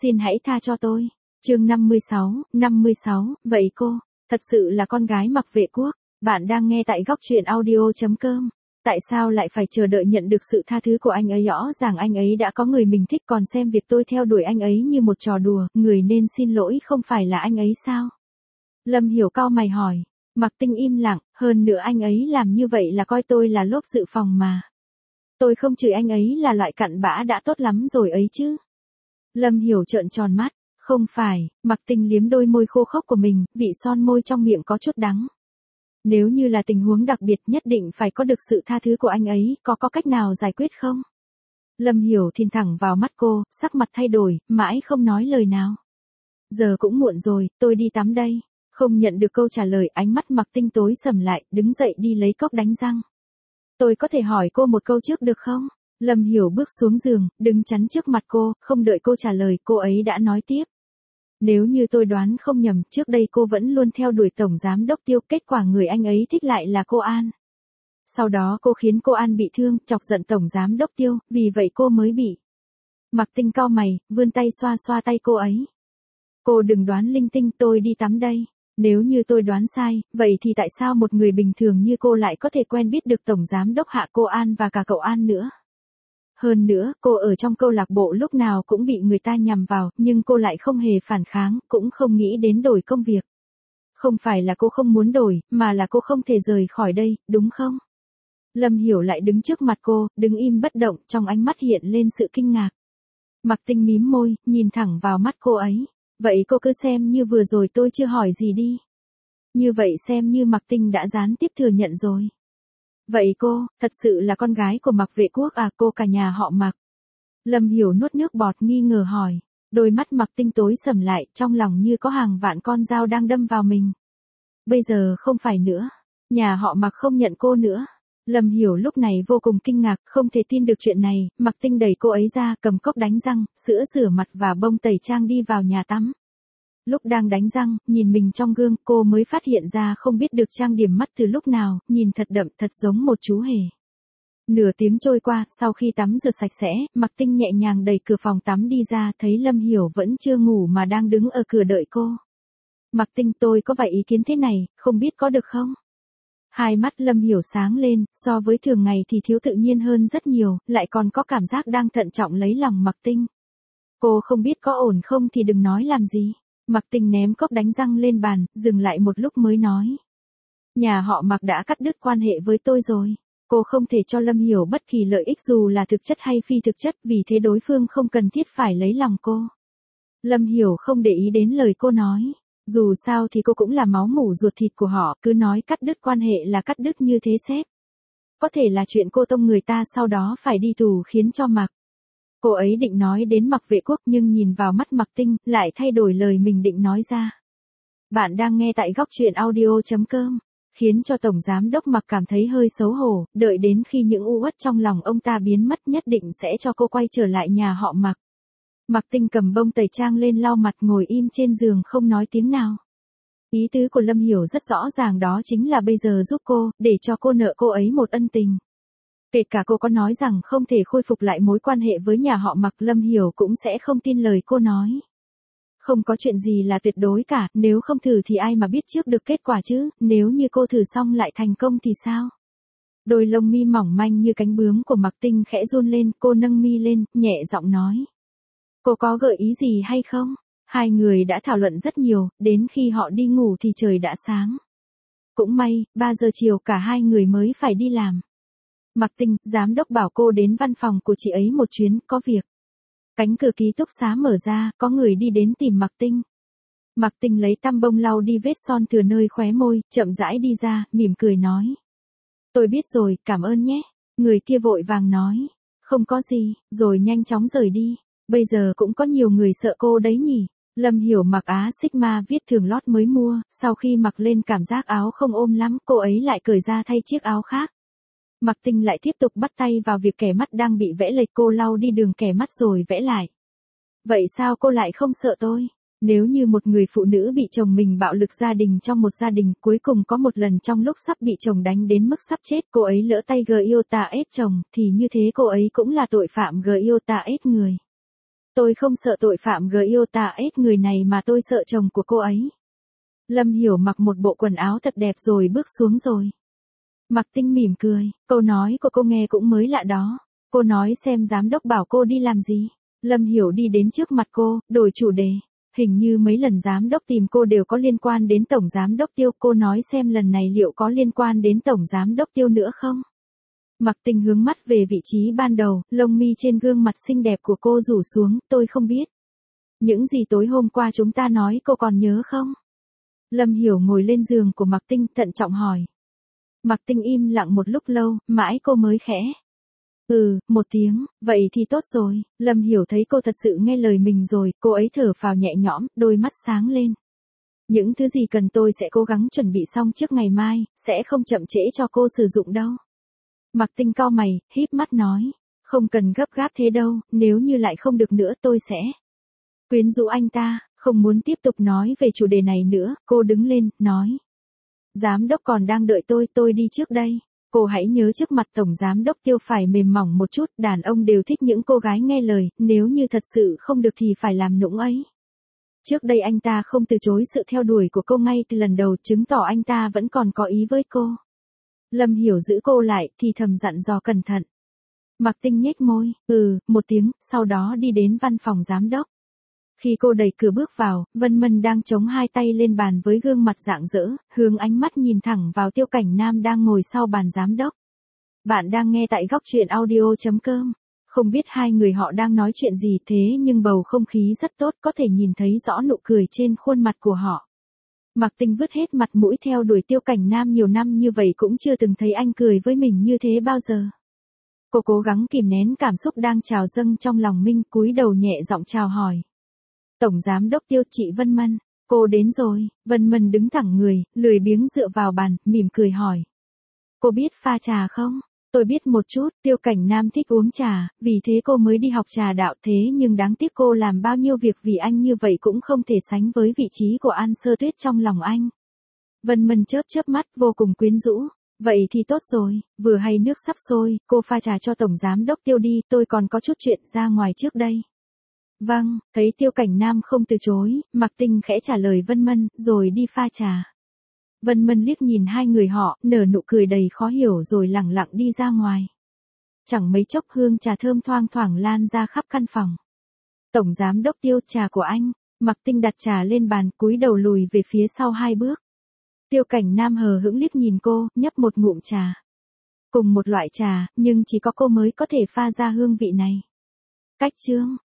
Xin hãy tha cho tôi. Chương 56, vậy cô, thật sự là con gái mặc vệ quốc. Bạn đang nghe tại góc truyện audio.com. Tại sao lại phải chờ đợi nhận được sự tha thứ của anh ấy? Rõ ràng anh ấy đã có người mình thích, còn xem việc tôi theo đuổi anh ấy như một trò đùa, người nên xin lỗi không phải là anh ấy sao? Lâm Hiểu cau mày hỏi. Mạc Tinh im lặng, hơn nữa anh ấy làm như vậy là coi tôi là lốp dự phòng mà. Tôi không chửi anh ấy là loại cặn bã đã tốt lắm rồi ấy chứ. Lâm Hiểu trợn tròn mắt. Không phải, Mạc Tinh liếm đôi môi khô khốc của mình, vị son môi trong miệng có chút đắng. Nếu như là tình huống đặc biệt nhất định phải có được sự tha thứ của anh ấy, có cách nào giải quyết không? Lâm Hiểu nhìn thẳng vào mắt cô, sắc mặt thay đổi, mãi không nói lời nào. Giờ cũng muộn rồi, tôi đi tắm đây. Không nhận được câu trả lời, ánh mắt Mạc Tinh tối sầm lại, đứng dậy đi lấy cốc đánh răng. Tôi có thể hỏi cô một câu trước được không? Lâm Hiểu bước xuống giường, đứng chắn trước mặt cô, không đợi cô trả lời, cô ấy đã nói tiếp. Nếu như tôi đoán không nhầm, trước đây cô vẫn luôn theo đuổi Tổng Giám Đốc Tiêu, kết quả người anh ấy thích lại là cô An. Sau đó cô khiến cô An bị thương, chọc giận Tổng Giám Đốc Tiêu, vì vậy cô mới bị. Mạc Tinh cau mày, vươn tay xoa xoa tay cô ấy. Cô đừng đoán linh tinh, tôi đi tắm đây. Nếu như tôi đoán sai, vậy thì tại sao một người bình thường như cô lại có thể quen biết được Tổng Giám Đốc Hạ cô An và cả cậu An nữa? Hơn nữa, cô ở trong câu lạc bộ lúc nào cũng bị người ta nhằm vào, nhưng cô lại không hề phản kháng, cũng không nghĩ đến đổi công việc. Không phải là cô không muốn đổi, mà là cô không thể rời khỏi đây, đúng không? Lâm Hiểu lại đứng trước mặt cô, đứng im bất động, trong ánh mắt hiện lên sự kinh ngạc. Mạc Tinh mím môi, nhìn thẳng vào mắt cô ấy. Vậy cô cứ xem như vừa rồi tôi chưa hỏi gì đi. Như vậy xem như Mạc Tinh đã gián tiếp thừa nhận rồi. Vậy cô, thật sự là con gái của Mạc Vệ Quốc à? Cô cả nhà họ Mạc? Lâm Hiểu nuốt nước bọt nghi ngờ hỏi. Đôi mắt Mạc Tinh tối sầm lại, trong lòng như có hàng vạn con dao đang đâm vào mình. Bây giờ không phải nữa. Nhà họ Mạc không nhận cô nữa. Lâm Hiểu lúc này vô cùng kinh ngạc, không thể tin được chuyện này. Mạc Tinh đẩy cô ấy ra, cầm cốc đánh răng, sữa rửa mặt và bông tẩy trang đi vào nhà tắm. Lúc đang đánh răng, nhìn mình trong gương, cô mới phát hiện ra không biết được trang điểm mắt từ lúc nào, nhìn thật đậm, thật giống một chú hề. Nửa tiếng trôi qua, sau khi tắm rửa sạch sẽ, Mạc Tinh nhẹ nhàng đẩy cửa phòng tắm đi ra, thấy Lâm Hiểu vẫn chưa ngủ mà đang đứng ở cửa đợi cô. Mạc Tinh, tôi có vài ý kiến thế này, không biết có được không? Hai mắt Lâm Hiểu sáng lên, so với thường ngày thì thiếu tự nhiên hơn rất nhiều, lại còn có cảm giác đang thận trọng lấy lòng Mạc Tinh. Cô không biết có ổn không thì đừng nói làm gì. Mạc Tinh ném cốc đánh răng lên bàn, dừng lại một lúc mới nói. Nhà họ Mạc đã cắt đứt quan hệ với tôi rồi. Cô không thể cho Lâm Hiểu bất kỳ lợi ích dù là thực chất hay phi thực chất, vì thế đối phương không cần thiết phải lấy lòng cô. Lâm Hiểu không để ý đến lời cô nói. Dù sao thì cô cũng là máu mủ ruột thịt của họ, cứ nói cắt đứt quan hệ là cắt đứt như thế sếp. Có thể là chuyện cô tông người ta sau đó phải đi tù khiến cho Mạc. Cô ấy định nói đến Mạc Vệ Quốc nhưng nhìn vào mắt Mạc Tinh, lại thay đổi lời mình định nói ra. Bạn đang nghe tại góc truyện audio.com, khiến cho Tổng Giám Đốc Mạc cảm thấy hơi xấu hổ, đợi đến khi những u uất trong lòng ông ta biến mất nhất định sẽ cho cô quay trở lại nhà họ Mạc. Mạc Tinh cầm bông tẩy trang lên lau mặt, ngồi im trên giường không nói tiếng nào. Ý tứ của Lâm Hiểu rất rõ ràng, đó chính là bây giờ giúp cô, để cho cô nợ cô ấy một ân tình. Kể cả cô có nói rằng không thể khôi phục lại mối quan hệ với nhà họ Mạc, Lâm Hiểu cũng sẽ không tin lời cô nói. Không có chuyện gì là tuyệt đối cả, nếu không thử thì ai mà biết trước được kết quả chứ, nếu như cô thử xong lại thành công thì sao? Đôi lông mi mỏng manh như cánh bướm của Mạc Tinh khẽ run lên, cô nâng mi lên, nhẹ giọng nói. Cô có gợi ý gì hay không? Hai người đã thảo luận rất nhiều, đến khi họ đi ngủ thì trời đã sáng. Cũng may, 3 giờ chiều cả hai người mới phải đi làm. Mạc Tinh, giám đốc bảo cô đến văn phòng của chị ấy một chuyến, có việc. Cánh cửa ký túc xá mở ra, có người đi đến tìm Mạc Tinh. Mạc Tinh lấy tăm bông lau đi vết son từ nơi khóe môi, chậm rãi đi ra, mỉm cười nói. Tôi biết rồi, cảm ơn nhé. Người kia vội vàng nói. Không có gì, rồi nhanh chóng rời đi. Bây giờ cũng có nhiều người sợ cô đấy nhỉ. Lâm Hiểu mặc Á Sigma viết thường lót mới mua, sau khi mặc lên cảm giác áo không ôm lắm, cô ấy lại cởi ra thay chiếc áo khác. Mạc Tinh lại tiếp tục bắt tay vào việc kẻ mắt đang bị vẽ lệch, cô lau đi đường kẻ mắt rồi vẽ lại. Vậy sao cô lại không sợ tôi? Nếu như một người phụ nữ bị chồng mình bạo lực gia đình trong một gia đình, cuối cùng có một lần trong lúc sắp bị chồng đánh đến mức sắp chết, cô ấy lỡ tay giota ết chồng, thì như thế cô ấy cũng là tội phạm giota ết người. Tôi không sợ tội phạm Giota S người này mà tôi sợ chồng của cô ấy. Lâm Hiểu mặc một bộ quần áo thật đẹp rồi bước xuống rồi. Mạc Tinh mỉm cười, câu nói của cô nghe cũng mới lạ đó. Cô nói xem giám đốc bảo cô đi làm gì. Lâm Hiểu đi đến trước mặt cô, đổi chủ đề. Hình như mấy lần giám đốc tìm cô đều có liên quan đến tổng giám đốc Tiêu. Cô nói xem lần này liệu có liên quan đến tổng giám đốc Tiêu nữa không? Mạc Tinh hướng mắt về vị trí ban đầu, lông mi trên gương mặt xinh đẹp của cô rủ xuống, tôi không biết. Những gì tối hôm qua chúng ta nói cô còn nhớ không? Lâm Hiểu ngồi lên giường của Mạc Tinh thận trọng hỏi. Mạc Tinh im lặng một lúc lâu, mãi cô mới khẽ. Một tiếng, vậy thì tốt rồi. Lâm Hiểu thấy cô thật sự nghe lời mình rồi, cô ấy thở phào nhẹ nhõm, đôi mắt sáng lên. Những thứ gì cần tôi sẽ cố gắng chuẩn bị xong trước ngày mai, sẽ không chậm trễ cho cô sử dụng đâu. Mạc Tinh cau mày, híp mắt nói. Không cần gấp gáp thế đâu, nếu như lại không được nữa tôi sẽ. Quyến rũ anh ta, không muốn tiếp tục nói về chủ đề này nữa, cô đứng lên, nói. Giám đốc còn đang đợi tôi đi trước đây. Cô hãy nhớ trước mặt tổng giám đốc Tiêu phải mềm mỏng một chút, đàn ông đều thích những cô gái nghe lời, nếu như thật sự không được thì phải làm nũng ấy. Trước đây anh ta không từ chối sự theo đuổi của cô ngay từ lần đầu, chứng tỏ anh ta vẫn còn có ý với cô. Lâm Hiểu giữ cô lại, thì thầm dặn dò cẩn thận. Mạc Tinh nhếch môi, một tiếng, sau đó đi đến văn phòng giám đốc. Khi cô đẩy cửa bước vào, Vân Mân đang chống hai tay lên bàn với gương mặt rạng rỡ, hướng ánh mắt nhìn thẳng vào Tiêu Cảnh Nam đang ngồi sau bàn giám đốc. Bạn đang nghe tại góc truyện audio.com. Không biết hai người họ đang nói chuyện gì thế nhưng bầu không khí rất tốt, có thể nhìn thấy rõ nụ cười trên khuôn mặt của họ. Mạc Tinh vứt hết mặt mũi theo đuổi Tiêu Cảnh Nam nhiều năm như vậy cũng chưa từng thấy anh cười với mình như thế bao giờ. Cô cố gắng kìm nén cảm xúc đang trào dâng trong lòng mình, cúi đầu nhẹ giọng chào hỏi. Tổng giám đốc Tiêu, chị Vân Mân, cô đến rồi. Vân Mân đứng thẳng người, lười biếng dựa vào bàn, mỉm cười hỏi. Cô biết pha trà không? Tôi biết một chút. Tiêu Cảnh Nam thích uống trà, vì thế cô mới đi học trà đạo, thế nhưng đáng tiếc cô làm bao nhiêu việc vì anh như vậy cũng không thể sánh với vị trí của An Sơ Tuyết trong lòng anh. Vân Mân chớp chớp mắt, vô cùng quyến rũ. Vậy thì tốt rồi, vừa hay nước sắp sôi, cô pha trà cho tổng giám đốc Tiêu đi, tôi còn có chút chuyện ra ngoài trước đây. Vâng, thấy Tiêu Cảnh Nam không từ chối, Mạc Tinh khẽ trả lời Vân Mân, rồi đi pha trà. Vân Mân liếc nhìn hai người họ, nở nụ cười đầy khó hiểu rồi lẳng lặng đi ra ngoài. Chẳng mấy chốc hương trà thơm thoang thoảng lan ra khắp căn phòng. Tổng giám đốc Tiêu, trà của anh. Mạc Tinh đặt trà lên bàn, cúi đầu lùi về phía sau 2 bước. Tiêu Cảnh Nam hờ hững liếc nhìn cô, nhấp một ngụm trà. Cùng một loại trà, nhưng chỉ có cô mới có thể pha ra hương vị này. Cách chương